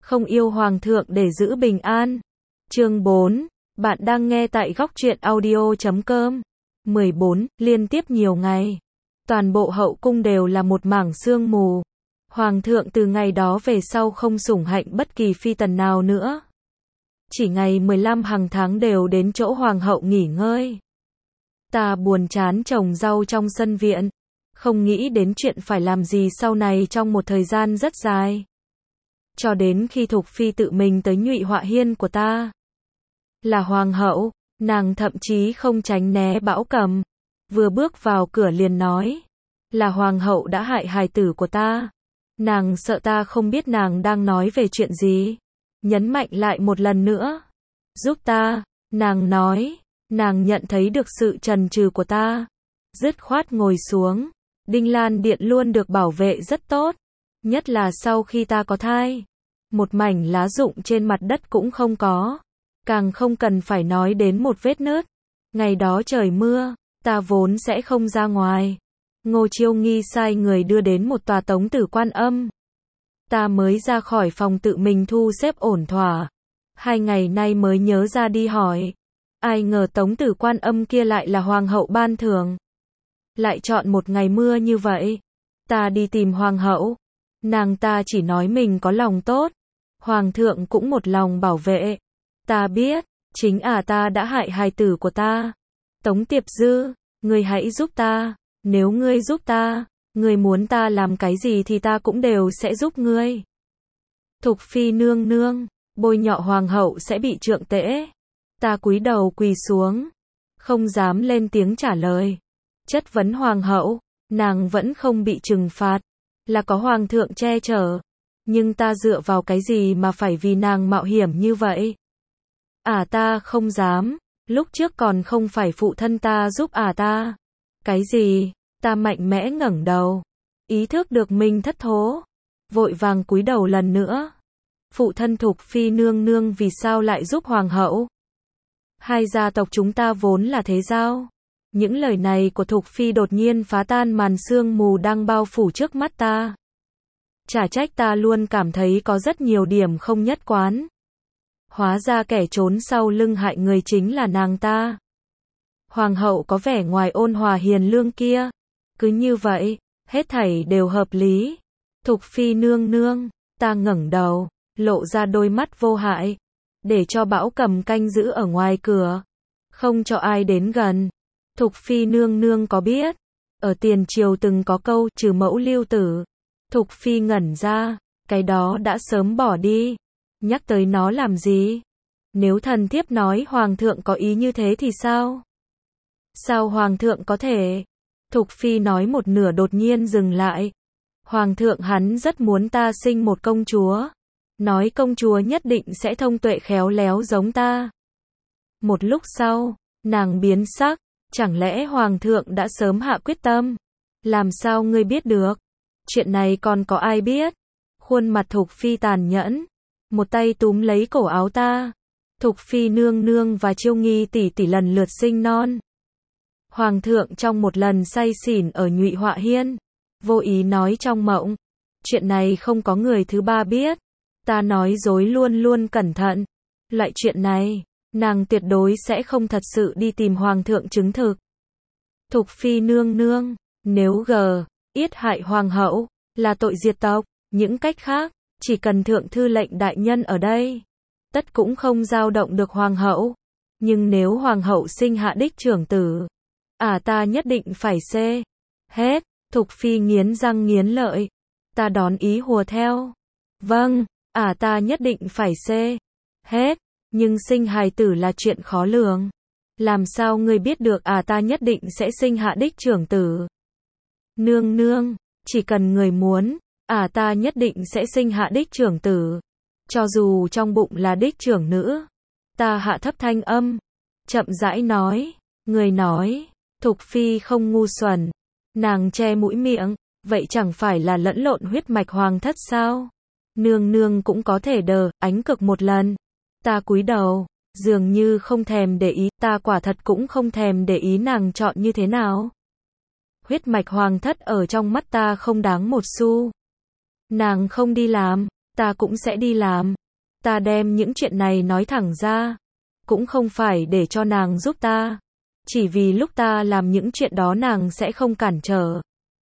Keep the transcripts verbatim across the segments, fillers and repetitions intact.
không yêu hoàng thượng để giữ bình an. Chương bốn, bạn đang nghe tại góc truyện audio chấm com. mười bốn, liên tiếp nhiều ngày. Toàn bộ hậu cung đều là một mảng sương mù. Hoàng thượng từ ngày đó về sau không sủng hạnh bất kỳ phi tần nào nữa. Chỉ ngày mười lăm hàng tháng đều đến chỗ hoàng hậu nghỉ ngơi. Ta buồn chán trồng rau trong sân viện, không nghĩ đến chuyện phải làm gì sau này trong một thời gian rất dài. Cho đến khi Thục Phi tự mình tới nhụy họa hiên của ta. Là hoàng hậu, nàng thậm chí không tránh né Bão Cầm. Vừa bước vào cửa liền nói, là hoàng hậu đã hại hài tử của ta. Nàng sợ ta không biết nàng đang nói về chuyện gì. Nhấn mạnh lại một lần nữa. Giúp ta, nàng nói, nàng nhận thấy được sự chần chừ của ta. Dứt khoát ngồi xuống. Đinh Lan Điện luôn được bảo vệ rất tốt. Nhất là sau khi ta có thai. Một mảnh lá rụng trên mặt đất cũng không có. Càng không cần phải nói đến một vết nứt. Ngày đó trời mưa, ta vốn sẽ không ra ngoài. Ngô Chiêu Nghi sai người đưa đến một tòa Tống Tử Quan Âm. Ta mới ra khỏi phòng tự mình thu xếp ổn thỏa. Hai ngày nay mới nhớ ra đi hỏi. Ai ngờ Tống Tử Quan Âm kia lại là hoàng hậu ban thưởng. Lại chọn một ngày mưa như vậy. Ta đi tìm hoàng hậu. Nàng ta chỉ nói mình có lòng tốt. Hoàng thượng cũng một lòng bảo vệ. Ta biết, chính à ta đã hại hài tử của ta. Tống Tiệp Dư, ngươi hãy giúp ta. Nếu ngươi giúp ta, ngươi muốn ta làm cái gì thì ta cũng đều sẽ giúp ngươi. Thục Phi nương nương, bôi nhọ hoàng hậu sẽ bị trượng tễ. Ta cúi đầu quỳ xuống, không dám lên tiếng trả lời. Chất vấn hoàng hậu, nàng vẫn không bị trừng phạt, là có hoàng thượng che chở. Nhưng ta dựa vào cái gì mà phải vì nàng mạo hiểm như vậy? À ta không dám, lúc trước còn không phải phụ thân ta giúp à ta. Cái gì? Ta mạnh mẽ ngẩng đầu, ý thức được mình thất thố, vội vàng cúi đầu lần nữa. Phụ thân Thục Phi nương nương vì sao lại giúp hoàng hậu? Hai gia tộc chúng ta vốn là thế giao. Những lời này của Thục Phi đột nhiên phá tan màn sương mù đang bao phủ trước mắt ta. Chả trách ta luôn cảm thấy có rất nhiều điểm không nhất quán. Hóa ra kẻ trốn sau lưng hại người chính là nàng ta. Hoàng hậu có vẻ ngoài ôn hòa hiền lương kia. Cứ như vậy, hết thảy đều hợp lý. Thục Phi nương nương, ta ngẩng đầu, lộ ra đôi mắt vô hại. Để cho Bão Cầm canh giữ ở ngoài cửa. Không cho ai đến gần. Thục Phi nương nương có biết. Ở tiền triều từng có câu trừ mẫu lưu tử. Thục Phi ngẩn ra. Cái đó đã sớm bỏ đi. Nhắc tới nó làm gì? Nếu thần thiếp nói hoàng thượng có ý như thế thì sao? Sao hoàng thượng có thể? Thục Phi nói một nửa đột nhiên dừng lại. Hoàng thượng hắn rất muốn ta sinh một công chúa. Nói công chúa nhất định sẽ thông tuệ khéo léo giống ta. Một lúc sau, nàng biến sắc. Chẳng lẽ hoàng thượng đã sớm hạ quyết tâm? Làm sao ngươi biết được? Chuyện này còn có ai biết? Khuôn mặt Thục Phi tàn nhẫn. Một tay túm lấy cổ áo ta. Thục Phi nương nương và Chiêu Nghi tỷ tỷ lần lượt sinh non. Hoàng thượng trong một lần say xỉn ở nhụy họa hiên, vô ý nói trong mộng. Chuyện này không có người thứ ba biết. Ta nói dối luôn luôn cẩn thận. Loại chuyện này, nàng tuyệt đối sẽ không thật sự đi tìm hoàng thượng chứng thực. Thục Phi nương nương, nếu g, yết hại hoàng hậu, là tội diệt tộc, những cách khác, chỉ cần thượng thư lệnh đại nhân ở đây, tất cũng không dao động được hoàng hậu. Nhưng nếu hoàng hậu sinh hạ đích trưởng tử, à ta nhất định phải xê. Hết, Thục Phi nghiến răng nghiến lợi. Ta đón ý hùa theo. Vâng, à ta nhất định phải xê. Hết, nhưng sinh hài tử là chuyện khó lường. Làm sao ngươi biết được à ta nhất định sẽ sinh hạ đích trưởng tử? Nương nương, chỉ cần người muốn, à ta nhất định sẽ sinh hạ đích trưởng tử. Cho dù trong bụng là đích trưởng nữ. Ta hạ thấp thanh âm, chậm rãi nói. Người nói, Thục Phi không ngu xuẩn. Nàng che mũi miệng, vậy chẳng phải là lẫn lộn huyết mạch hoàng thất sao? Nương nương cũng có thể đờ, ánh cực một lần. Ta cúi đầu, dường như không thèm để ý, ta quả thật cũng không thèm để ý nàng chọn như thế nào. Huyết mạch hoàng thất ở trong mắt ta không đáng một xu. Nàng không đi làm, ta cũng sẽ đi làm. Ta đem những chuyện này nói thẳng ra, cũng không phải để cho nàng giúp ta, chỉ vì lúc ta làm những chuyện đó nàng sẽ không cản trở.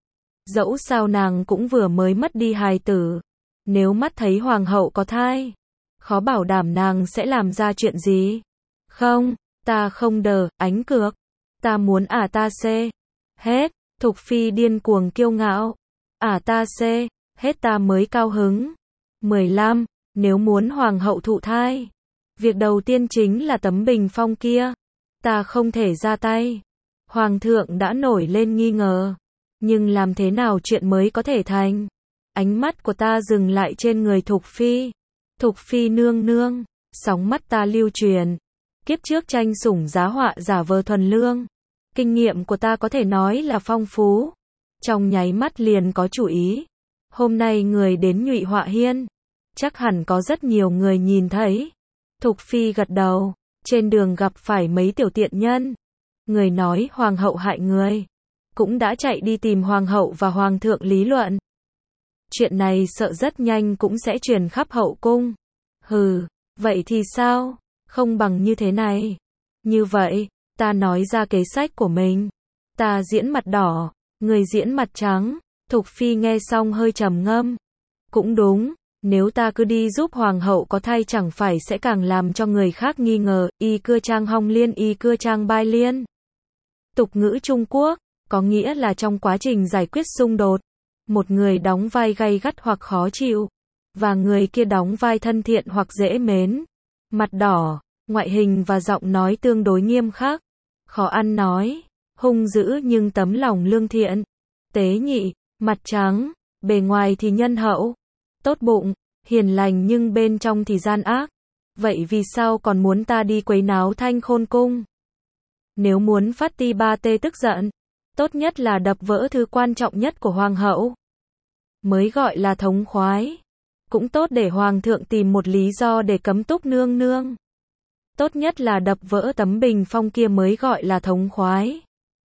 Dẫu sao nàng cũng vừa mới mất đi hài tử, nếu mắt thấy hoàng hậu có thai, khó bảo đảm nàng sẽ làm ra chuyện gì. Không, ta không đờ, ánh cược. Ta muốn ả ta xê. Hết, Thục Phi điên cuồng kiêu ngạo. Ả ta xê, hết ta mới cao hứng. mười lăm. Nếu muốn hoàng hậu thụ thai, việc đầu tiên chính là tấm bình phong kia. Ta không thể ra tay. Hoàng thượng đã nổi lên nghi ngờ. Nhưng làm thế nào chuyện mới có thể thành? Ánh mắt của ta dừng lại trên người Thục Phi. Thục Phi nương nương, sóng mắt ta lưu truyền. Kiếp trước tranh sủng giá họa giả vờ thuần lương. Kinh nghiệm của ta có thể nói là phong phú. Trong nháy mắt liền có chủ ý. Hôm nay người đến Nhụy Họa Hiên, chắc hẳn có rất nhiều người nhìn thấy. Thục Phi gật đầu. Trên đường gặp phải mấy tiểu tiện nhân. Người nói hoàng hậu hại người, cũng đã chạy đi tìm hoàng hậu và hoàng thượng lý luận. Chuyện này sợ rất nhanh cũng sẽ truyền khắp hậu cung. Hừ, vậy thì sao? Không bằng như thế này. Như vậy, ta nói ra kế sách của mình. Ta diễn mặt đỏ, người diễn mặt trắng. Thục Phi nghe xong hơi trầm ngâm. Cũng đúng, nếu ta cứ đi giúp hoàng hậu có thai chẳng phải sẽ càng làm cho người khác nghi ngờ. Y cưa trang hong liên, y cưa trang bai liên. Tục ngữ Trung Quốc, có nghĩa là trong quá trình giải quyết xung đột, một người đóng vai gay gắt hoặc khó chịu, và người kia đóng vai thân thiện hoặc dễ mến. Mặt đỏ, ngoại hình và giọng nói tương đối nghiêm khắc, khó ăn nói, hung dữ nhưng tấm lòng lương thiện. Tế nhị, mặt trắng, bề ngoài thì nhân hậu, tốt bụng, hiền lành nhưng bên trong thì gian ác. Vậy vì sao còn muốn ta đi quấy náo Thanh Khôn cung? Nếu muốn phát ti ba tê tức giận, tốt nhất là đập vỡ thứ quan trọng nhất của hoàng hậu, mới gọi là thống khoái. Cũng tốt để hoàng thượng tìm một lý do để cấm Túc nương nương. Tốt nhất là đập vỡ tấm bình phong kia mới gọi là thống khoái.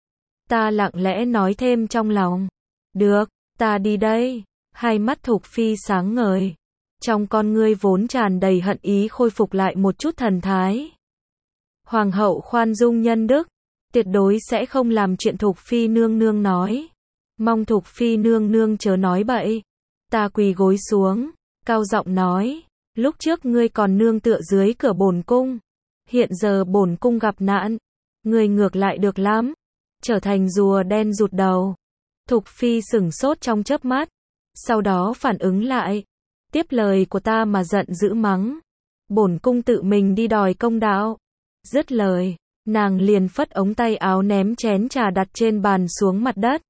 Ta lặng lẽ nói thêm trong lòng. Được, ta đi đây. Hai mắt Thục Phi sáng ngời. Trong con ngươi vốn tràn đầy hận ý khôi phục lại một chút thần thái. Hoàng hậu khoan dung nhân đức, tuyệt đối sẽ không làm chuyện Thục Phi nương nương nói. Mong Thục Phi nương nương chớ nói bậy. Ta quỳ gối xuống, cao giọng nói, lúc trước ngươi còn nương tựa dưới cửa bổn cung, hiện giờ bổn cung gặp nạn, ngươi ngược lại được lắm, trở thành rùa đen rụt đầu. Thục Phi sửng sốt trong chớp mắt, sau đó phản ứng lại, tiếp lời của ta mà giận dữ mắng, bổn cung tự mình đi đòi công đạo. Dứt lời, nàng liền phất ống tay áo ném chén trà đặt trên bàn xuống mặt đất.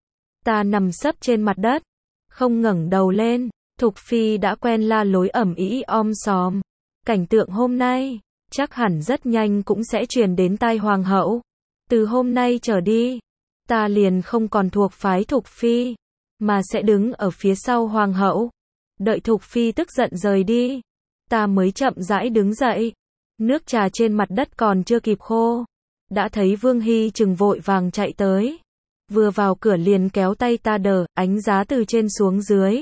Ta nằm sấp trên mặt đất, không ngẩng đầu lên. Thục Phi đã quen la lối ầm ĩ om sòm. Cảnh tượng hôm nay, chắc hẳn rất nhanh cũng sẽ truyền đến tai hoàng hậu. Từ hôm nay trở đi, ta liền không còn thuộc phái Thục Phi, mà sẽ đứng ở phía sau hoàng hậu. Đợi Thục Phi tức giận rời đi, ta mới chậm rãi đứng dậy. Nước trà trên mặt đất còn chưa kịp khô, đã thấy Vương Hy Trừng vội vàng chạy tới. Vừa vào cửa liền kéo tay ta đỡ, ánh giá từ trên xuống dưới.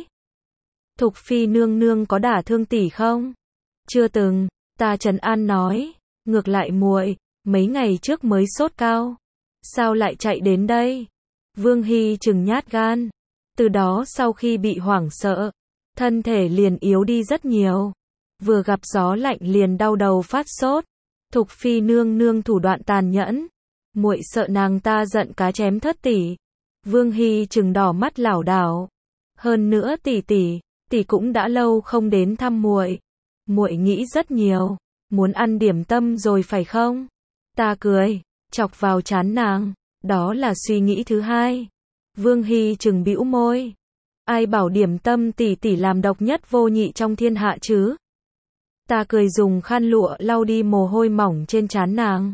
Thục Phi nương nương có đả thương tỷ không? Chưa từng, ta trấn an nói. Ngược lại muội, mấy ngày trước mới sốt cao. Sao lại chạy đến đây? Vương Hy Trừng nhát gan. Từ đó sau khi bị hoảng sợ, thân thể liền yếu đi rất nhiều. Vừa gặp gió lạnh liền đau đầu phát sốt. Thục Phi nương nương thủ đoạn tàn nhẫn, muội sợ nàng ta giận cá chém thất tỷ. Vương Hy Trừng đỏ mắt lảo đảo. Hơn nữa tỷ tỷ, tỷ cũng đã lâu không đến thăm muội. Muội nghĩ rất nhiều, muốn ăn điểm tâm rồi phải không? Ta cười, chọc vào trán nàng, đó là suy nghĩ thứ hai. Vương Hy Trừng bĩu môi. Ai bảo điểm tâm tỷ tỷ làm độc nhất vô nhị trong thiên hạ chứ? Ta cười dùng khăn lụa lau đi mồ hôi mỏng trên trán nàng.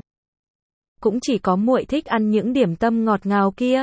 Cũng chỉ có muội thích ăn những điểm tâm ngọt ngào kia.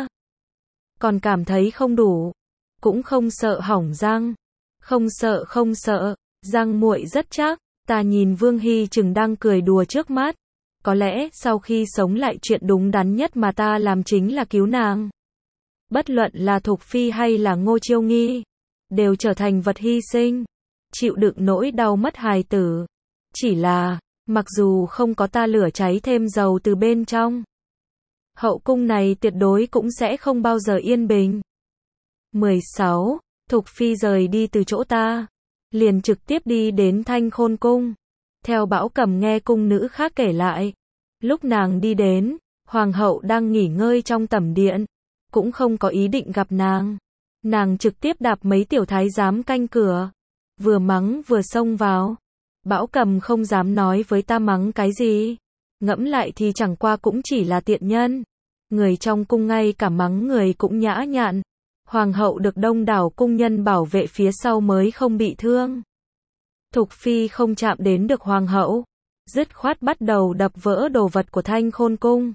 Còn cảm thấy không đủ, cũng không sợ hỏng răng. Không sợ không sợ, răng muội rất chắc. Ta nhìn Vương Hy Trừng đang cười đùa trước mắt. Có lẽ sau khi sống lại chuyện đúng đắn nhất mà ta làm chính là cứu nàng. Bất luận là Thục Phi hay là Ngô Chiêu Nghi, đều trở thành vật hy sinh. chịu đựng nỗi đau mất hài tử. Chỉ là, mặc dù không có ta lửa cháy thêm dầu từ bên trong, hậu cung này tuyệt đối cũng sẽ không bao giờ yên bình. mười sáu. Thục Phi rời đi từ chỗ ta, liền trực tiếp đi đến Thanh Khôn Cung. Theo Bảo Cầm nghe cung nữ khác kể lại, lúc nàng đi đến, hoàng hậu đang nghỉ ngơi trong tẩm điện, cũng không có ý định gặp nàng. Nàng trực tiếp đạp mấy tiểu thái giám canh cửa, vừa mắng vừa xông vào. Bảo Cầm không dám nói với ta mắng cái gì, ngẫm lại thì chẳng qua cũng chỉ là tiện nhân. Người trong cung ngay cả mắng người cũng nhã nhặn. Hoàng hậu được đông đảo cung nhân bảo vệ phía sau mới không bị thương. Thục Phi không chạm đến được hoàng hậu, dứt khoát bắt đầu đập vỡ đồ vật của Thanh Khôn Cung.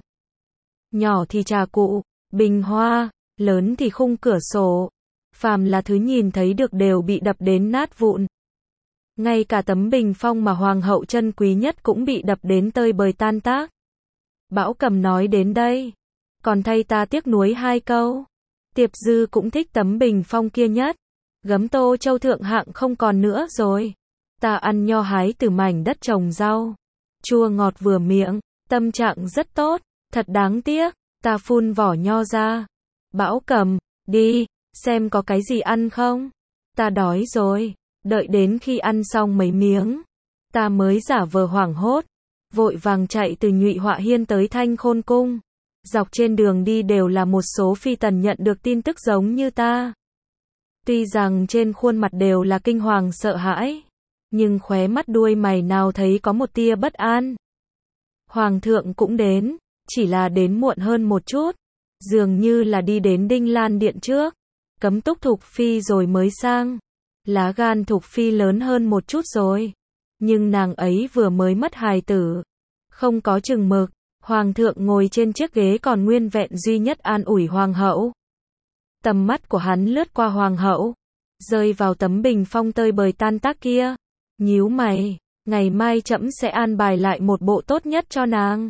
Nhỏ thì trà cụ, bình hoa, lớn thì khung cửa sổ, phàm là thứ nhìn thấy được đều bị đập đến nát vụn. Ngay cả tấm bình phong mà hoàng hậu trân quý nhất cũng bị đập đến tơi bời tan tác. Bảo Cầm nói đến đây, còn thay ta tiếc nuối hai câu. Tiệp Dư cũng thích tấm bình phong kia nhất. Gấm Tô Châu thượng hạng không còn nữa rồi. Ta ăn nho hái từ mảnh đất trồng rau, chua ngọt vừa miệng, tâm trạng rất tốt. Thật đáng tiếc, ta phun vỏ nho ra. Bảo Cầm, đi, xem có cái gì ăn không. Ta đói rồi. Đợi đến khi ăn xong mấy miếng, ta mới giả vờ hoảng hốt, vội vàng chạy từ Nhụy Họa Hiên tới Thanh Khôn Cung. Dọc trên đường đi đều là một số phi tần nhận được tin tức giống như ta. Tuy rằng trên khuôn mặt đều là kinh hoàng sợ hãi, nhưng khóe mắt đuôi mày nào thấy có một tia bất an. Hoàng thượng cũng đến, chỉ là đến muộn hơn một chút, dường như là đi đến Đinh Lan Điện trước, cấm túc Thục Phi rồi mới sang. Lá gan Thục Phi lớn hơn một chút rồi, nhưng nàng ấy vừa mới mất hài tử, không có chừng mực. Hoàng thượng ngồi trên chiếc ghế còn nguyên vẹn duy nhất an ủi hoàng hậu. Tầm mắt của hắn lướt qua hoàng hậu, rơi vào tấm bình phong tơi bời tan tác kia, nhíu mày, ngày mai trẫm sẽ an bài lại một bộ tốt nhất cho nàng.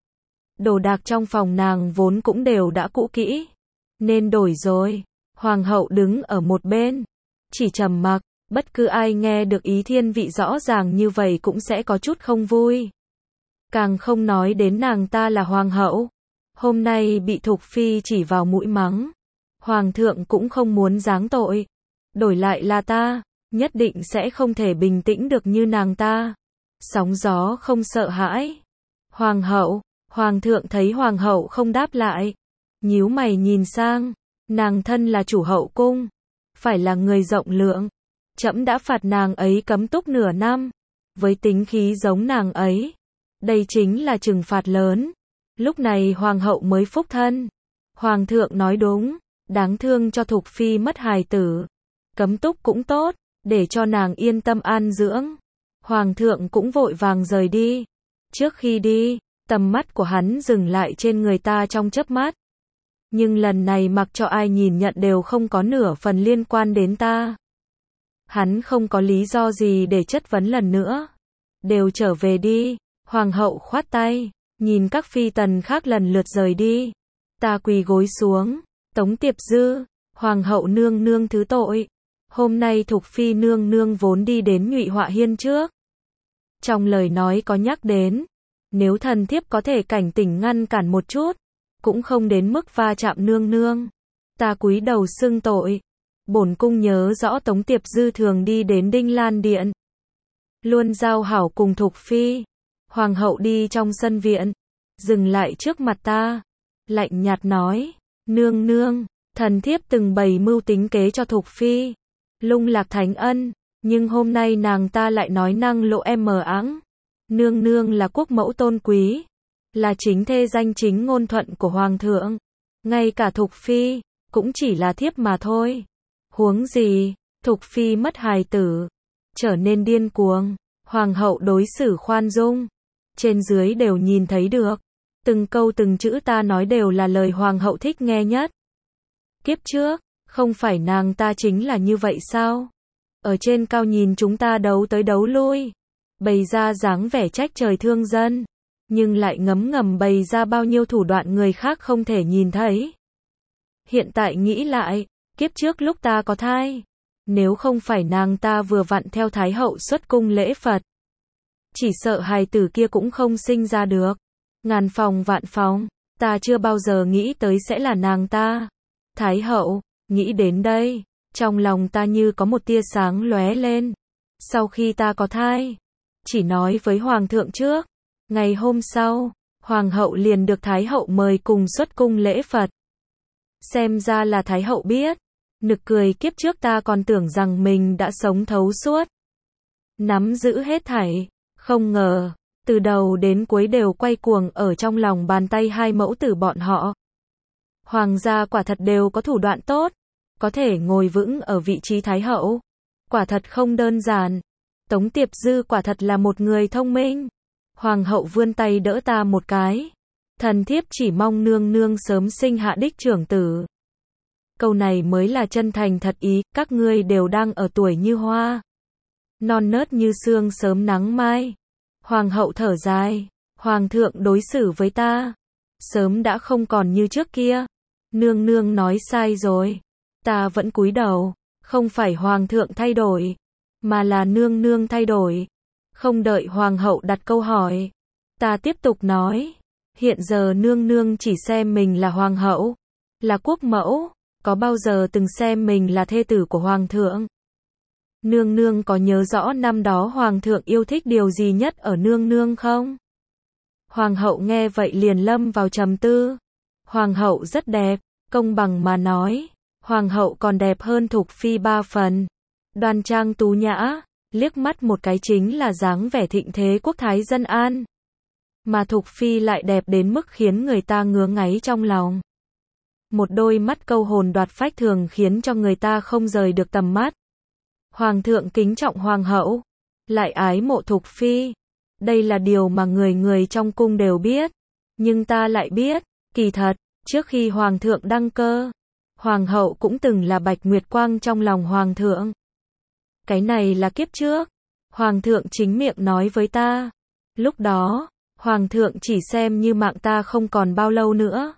Đồ đạc trong phòng nàng vốn cũng đều đã cũ kỹ, nên đổi rồi. Hoàng hậu đứng ở một bên, chỉ trầm mặc, bất cứ ai nghe được ý thiên vị rõ ràng như vậy cũng sẽ có chút không vui. Càng không nói đến nàng ta là hoàng hậu, hôm nay bị Thục Phi chỉ vào mũi mắng. Hoàng thượng cũng không muốn giáng tội, đổi lại là ta, nhất định sẽ không thể bình tĩnh được như nàng ta. Sóng gió không sợ hãi. Hoàng hậu, hoàng thượng thấy hoàng hậu không đáp lại, nhíu mày nhìn sang, nàng thân là chủ hậu cung, phải là người rộng lượng, trẫm đã phạt nàng ấy cấm túc nửa năm, với tính khí giống nàng ấy, đây chính là trừng phạt lớn. Lúc này hoàng hậu mới phúc thân. Hoàng thượng nói đúng, đáng thương cho Thục Phi mất hài tử, cấm túc cũng tốt, để cho nàng yên tâm an dưỡng. Hoàng thượng cũng vội vàng rời đi. Trước khi đi, tầm mắt của hắn dừng lại trên người ta trong chớp mắt. Nhưng lần này mặc cho ai nhìn nhận đều không có nửa phần liên quan đến ta. Hắn không có lý do gì để chất vấn lần nữa. Đều trở về đi. Hoàng hậu khoát tay, nhìn các phi tần khác lần lượt rời đi. Ta quỳ gối xuống, Tống Tiệp Dư, hoàng hậu nương nương thứ tội. Hôm nay Thục Phi nương nương vốn đi đến Nhụy Họa Hiên trước. Trong lời nói có nhắc đến, nếu thần thiếp có thể cảnh tỉnh ngăn cản một chút, cũng không đến mức va chạm nương nương. Ta cúi đầu xưng tội. Bổn cung nhớ rõ Tống Tiệp Dư thường đi đến Đinh Lan Điện, luôn giao hảo cùng Thục Phi. Hoàng hậu đi trong sân viện, dừng lại trước mặt ta, lạnh nhạt nói, nương nương, thần thiếp từng bày mưu tính kế cho Thục Phi, lung lạc thánh ân, nhưng hôm nay nàng ta lại nói năng lộ em mờ áng. Nương nương là quốc mẫu tôn quý, là chính thê danh chính ngôn thuận của hoàng thượng, ngay cả Thục Phi, cũng chỉ là thiếp mà thôi. Huống gì, Thục Phi mất hài tử, trở nên điên cuồng, hoàng hậu đối xử khoan dung. Trên dưới đều nhìn thấy được, từng câu từng chữ ta nói đều là lời hoàng hậu thích nghe nhất. Kiếp trước, không phải nàng ta chính là như vậy sao? Ở trên cao nhìn chúng ta đấu tới đấu lui, bày ra dáng vẻ trách trời thương dân, nhưng lại ngấm ngầm bày ra bao nhiêu thủ đoạn người khác không thể nhìn thấy. Hiện tại nghĩ lại, kiếp trước lúc ta có thai, Nếu không phải nàng ta vừa vặn theo Thái hậu xuất cung lễ Phật, chỉ sợ hài tử kia cũng không sinh ra được. Ngàn phòng vạn phòng, ta chưa bao giờ nghĩ tới sẽ là nàng ta. Thái hậu, nghĩ đến đây, trong lòng ta như có một tia sáng lóe lên. Sau khi ta có thai, chỉ nói với hoàng thượng trước. Ngày hôm sau, hoàng hậu liền được Thái hậu mời cùng xuất cung lễ Phật. Xem ra là Thái hậu biết. Nực cười, kiếp trước ta còn tưởng rằng mình đã sống thấu suốt, nắm giữ hết thảy. Không ngờ, từ đầu đến cuối đều quay cuồng ở trong lòng bàn tay hai mẫu tử bọn họ. Hoàng gia quả thật đều có thủ đoạn tốt, có thể ngồi vững ở vị trí Thái hậu. Quả thật không đơn giản. Tống Tiệp Dư quả thật là một người thông minh. Hoàng hậu vươn tay đỡ ta một cái. Thần thiếp chỉ mong nương nương sớm sinh hạ đích trưởng tử. Câu này mới là chân thành thật ý, các ngươi đều đang ở tuổi như hoa, non nớt như sương sớm nắng mai. Hoàng hậu thở dài, hoàng thượng đối xử với ta, sớm đã không còn như trước kia. Nương nương nói sai rồi. Ta vẫn cúi đầu, không phải hoàng thượng thay đổi, mà là nương nương thay đổi. Không đợi hoàng hậu đặt câu hỏi, ta tiếp tục nói, hiện giờ nương nương chỉ xem mình là hoàng hậu, là quốc mẫu, có bao giờ từng xem mình là thê tử của hoàng thượng. Nương nương có nhớ rõ năm đó hoàng thượng yêu thích điều gì nhất ở nương nương không? Hoàng hậu nghe vậy liền lâm vào trầm tư. Hoàng hậu rất đẹp, công bằng mà nói, hoàng hậu còn đẹp hơn Thục Phi ba phần. Đoan trang tú nhã, liếc mắt một cái chính là dáng vẻ thịnh thế quốc thái dân an. Mà Thục Phi lại đẹp đến mức khiến người ta ngứa ngáy trong lòng. Một đôi mắt câu hồn đoạt phách thường khiến cho người ta không rời được tầm mắt. Hoàng thượng kính trọng hoàng hậu, lại ái mộ Thục Phi. Đây là điều mà người người trong cung đều biết. Nhưng ta lại biết, kỳ thật, trước khi hoàng thượng đăng cơ, hoàng hậu cũng từng là bạch nguyệt quang trong lòng hoàng thượng. Cái này là kiếp trước. Hoàng thượng chính miệng nói với ta. Lúc đó, hoàng thượng chỉ xem như mạng ta không còn bao lâu nữa.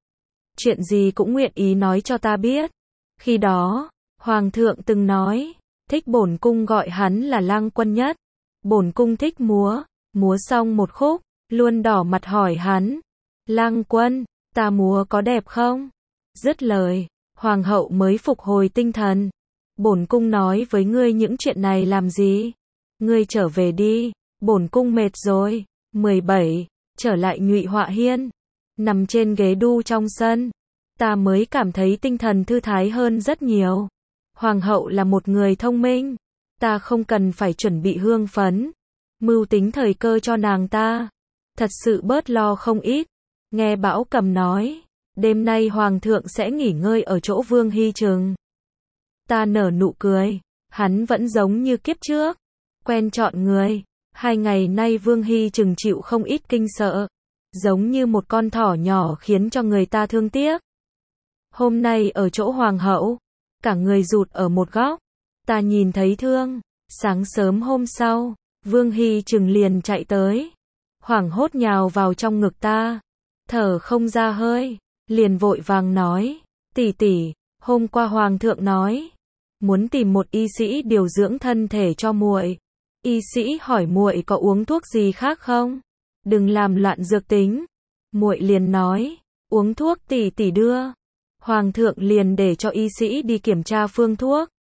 Chuyện gì cũng nguyện ý nói cho ta biết. Khi đó, hoàng thượng từng nói, thích bổn cung gọi hắn là lang quân nhất. Bổn cung thích múa, múa xong một khúc, luôn đỏ mặt hỏi hắn, lang quân, ta múa có đẹp không? Dứt lời, hoàng hậu mới phục hồi tinh thần. Bổn cung nói với ngươi những chuyện này làm gì? Ngươi trở về đi, bổn cung mệt rồi. mười bảy. Trở lại Nhụy Họa Hiên, nằm trên ghế đu trong sân, ta mới cảm thấy tinh thần thư thái hơn rất nhiều. Hoàng hậu là một người thông minh, ta không cần phải chuẩn bị hương phấn, mưu tính thời cơ cho nàng ta, thật sự bớt lo không ít. Nghe Bảo Cầm nói, đêm nay hoàng thượng sẽ nghỉ ngơi ở chỗ Vương Hy Trừng. Ta nở nụ cười, hắn vẫn giống như kiếp trước, quen chọn người. Hai ngày nay Vương Hy Trừng chịu không ít kinh sợ, giống như một con thỏ nhỏ khiến cho người ta thương tiếc. Hôm nay ở chỗ hoàng hậu, cả người rụt ở một góc, ta nhìn thấy thương. Sáng sớm hôm sau, Vương Hy Trừng liền chạy tới, hoảng hốt nhào vào trong ngực ta, thở không ra hơi, liền vội vàng nói, tỷ tỷ, hôm qua hoàng thượng nói, muốn tìm một y sĩ điều dưỡng thân thể cho muội. Y sĩ hỏi muội có uống thuốc gì khác không? Đừng làm loạn dược tính. Muội liền nói, uống thuốc tỷ tỷ đưa. Hoàng thượng liền để cho y sĩ đi kiểm tra phương thuốc.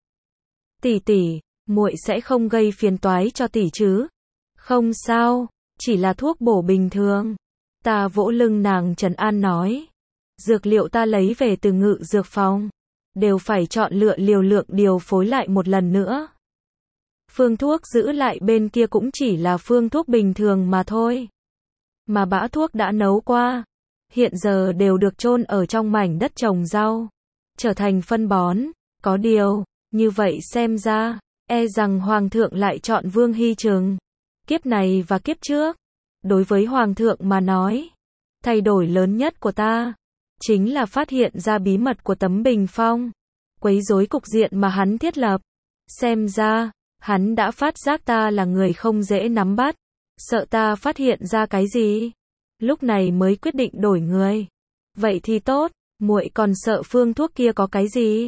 Tỷ tỷ, muội sẽ không gây phiền toái cho tỷ chứ? Không sao, chỉ là thuốc bổ bình thường. Ta vỗ lưng nàng trấn an nói, dược liệu ta lấy về từ Ngự Dược phòng, đều phải chọn lựa liều lượng điều phối lại một lần nữa. Phương thuốc giữ lại bên kia cũng chỉ là phương thuốc bình thường mà thôi. Mà bã thuốc đã nấu qua, hiện giờ đều được chôn ở trong mảnh đất trồng rau, trở thành phân bón. Có điều, như vậy xem ra, e rằng hoàng thượng lại chọn Vương Hy Trừng. Kiếp này và kiếp trước, đối với hoàng thượng mà nói, thay đổi lớn nhất của ta, chính là phát hiện ra bí mật của tấm bình phong, quấy rối cục diện mà hắn thiết lập. Xem ra, hắn đã phát giác ta là người không dễ nắm bắt, sợ ta phát hiện ra cái gì, lúc này mới quyết định đổi người. Vậy thì tốt, muội còn sợ phương thuốc kia có cái gì?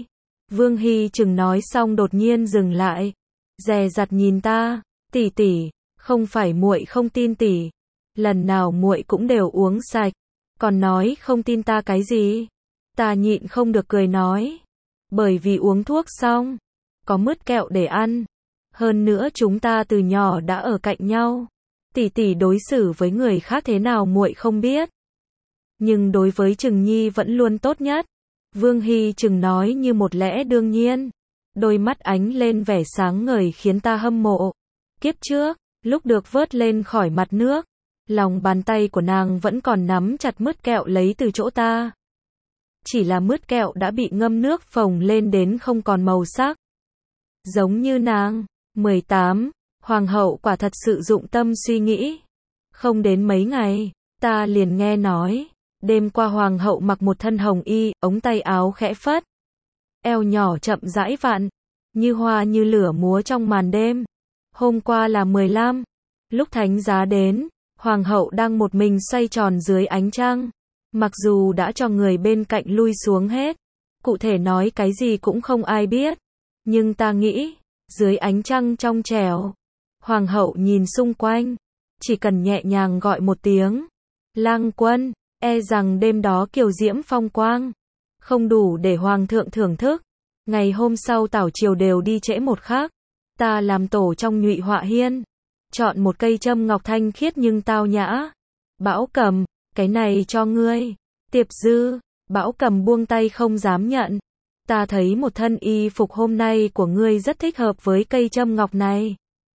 Vương Hy Trừng nói xong đột nhiên dừng lại, dè dặt nhìn ta, tỷ tỷ, không phải muội không tin tỷ, lần nào muội cũng đều uống sạch, còn nói không tin ta cái gì? Ta nhịn không được cười nói, bởi vì uống thuốc xong, có mứt kẹo để ăn, hơn nữa chúng ta từ nhỏ đã ở cạnh nhau, tỷ tỷ đối xử với người khác thế nào muội không biết, nhưng đối với Trừng Nhi vẫn luôn tốt nhất. Vương Hy Trừng nói như một lẽ đương nhiên, đôi mắt ánh lên vẻ sáng ngời khiến ta hâm mộ. Kiếp trước, lúc được vớt lên khỏi mặt nước, lòng bàn tay của nàng vẫn còn nắm chặt mứt kẹo lấy từ chỗ ta. Chỉ là mứt kẹo đã bị ngâm nước phồng lên đến không còn màu sắc. Giống như nàng, mười tám, hoàng hậu quả thật sự dụng tâm suy nghĩ. Không đến mấy ngày, ta liền nghe nói, đêm qua hoàng hậu mặc một thân hồng y, ống tay áo khẽ phất. Eo nhỏ chậm rãi vặn, như hoa như lửa múa trong màn đêm. Hôm qua là mười lăm, lúc thánh giá đến, hoàng hậu đang một mình xoay tròn dưới ánh trăng. Mặc dù đã cho người bên cạnh lui xuống hết, cụ thể nói cái gì cũng không ai biết. Nhưng ta nghĩ, dưới ánh trăng trong trẻo, hoàng hậu nhìn xung quanh, chỉ cần nhẹ nhàng gọi một tiếng, lang quân, e rằng đêm đó kiều diễm phong quang, không đủ để hoàng thượng thưởng thức. Ngày hôm sau tảo triều đều đi trễ một khắc, ta làm tổ trong Nhụy Họa Hiên, chọn một cây châm ngọc thanh khiết nhưng tao nhã. Bảo Cầm, cái này cho ngươi. Tiệp Dư, Bảo Cầm buông tay không dám nhận. Ta thấy một thân y phục hôm nay của ngươi rất thích hợp với cây châm ngọc này.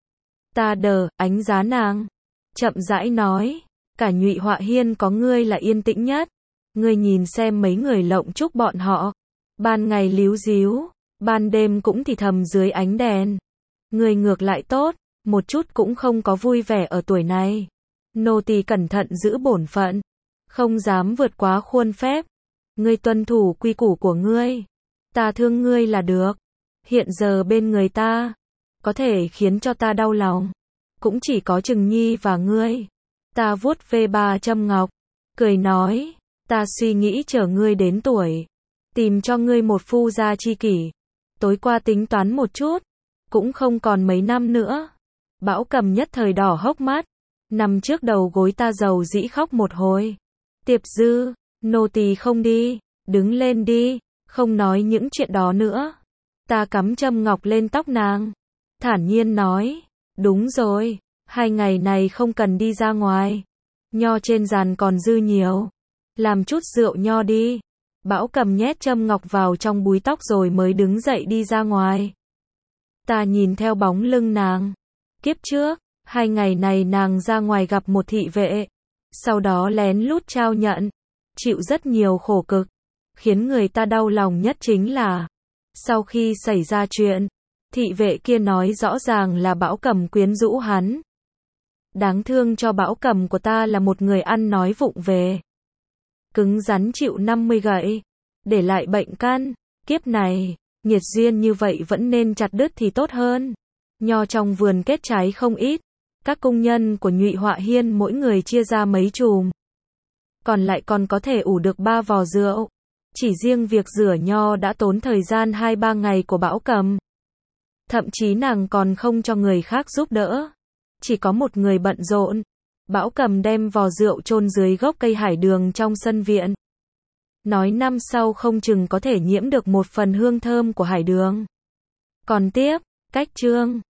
Ta đờ, ánh giá nàng. Chậm rãi nói, cả Nhụy Họa Hiên có ngươi là yên tĩnh nhất. Ngươi nhìn xem mấy người lộng trúc bọn họ. Ban ngày líu díu, ban đêm cũng thì thầm dưới ánh đèn. Ngươi ngược lại tốt, một chút cũng không có vui vẻ ở tuổi này. Nô tỳ cẩn thận giữ bổn phận, không dám vượt quá khuôn phép. Ngươi tuân thủ quy củ của ngươi. Ta thương ngươi là được. Hiện giờ bên người ta, có thể khiến cho ta đau lòng, cũng chỉ có Trừng Nhi và ngươi. Ta vuốt ve ba châm ngọc, cười nói, ta suy nghĩ chờ ngươi đến tuổi, tìm cho ngươi một phu gia chi kỷ. Tối qua tính toán một chút, cũng không còn mấy năm nữa. Bảo Cầm nhất thời đỏ hốc mắt, nằm trước đầu gối ta dầu dĩ khóc một hồi. Tiệp Dư, nô tỳ không đi, đứng lên đi, không nói những chuyện đó nữa. Ta cắm châm ngọc lên tóc nàng, thản nhiên nói, đúng rồi, hai ngày này không cần đi ra ngoài. Nho trên giàn còn dư nhiều, làm chút rượu nho đi. Bảo Cầm nhét châm ngọc vào trong búi tóc rồi mới đứng dậy đi ra ngoài. Ta nhìn theo bóng lưng nàng. Kiếp trước, hai ngày này nàng ra ngoài gặp một thị vệ, sau đó lén lút trao nhận, chịu rất nhiều khổ cực. Khiến người ta đau lòng nhất chính là, sau khi xảy ra chuyện, thị vệ kia nói rõ ràng là Bảo Cầm quyến rũ hắn. Đáng thương cho Bảo Cầm của ta là một người ăn nói vụng về, cứng rắn chịu năm mươi gậy, để lại bệnh căn. Kiếp này, nghiệt duyên như vậy vẫn nên chặt đứt thì tốt hơn. Nho trong vườn kết trái không ít, các công nhân của Nhụy Họa Hiên mỗi người chia ra mấy chùm, còn lại còn có thể ủ được ba vò rượu. Chỉ riêng việc rửa nho đã tốn thời gian hai ba ngày của Bảo Cầm. Thậm chí nàng còn không cho người khác giúp đỡ, chỉ có một người bận rộn. Bảo Cầm đem vò rượu chôn dưới gốc cây hải đường trong sân viện, nói năm sau không chừng có thể nhiễm được một phần hương thơm của hải đường. Còn tiếp, cách chương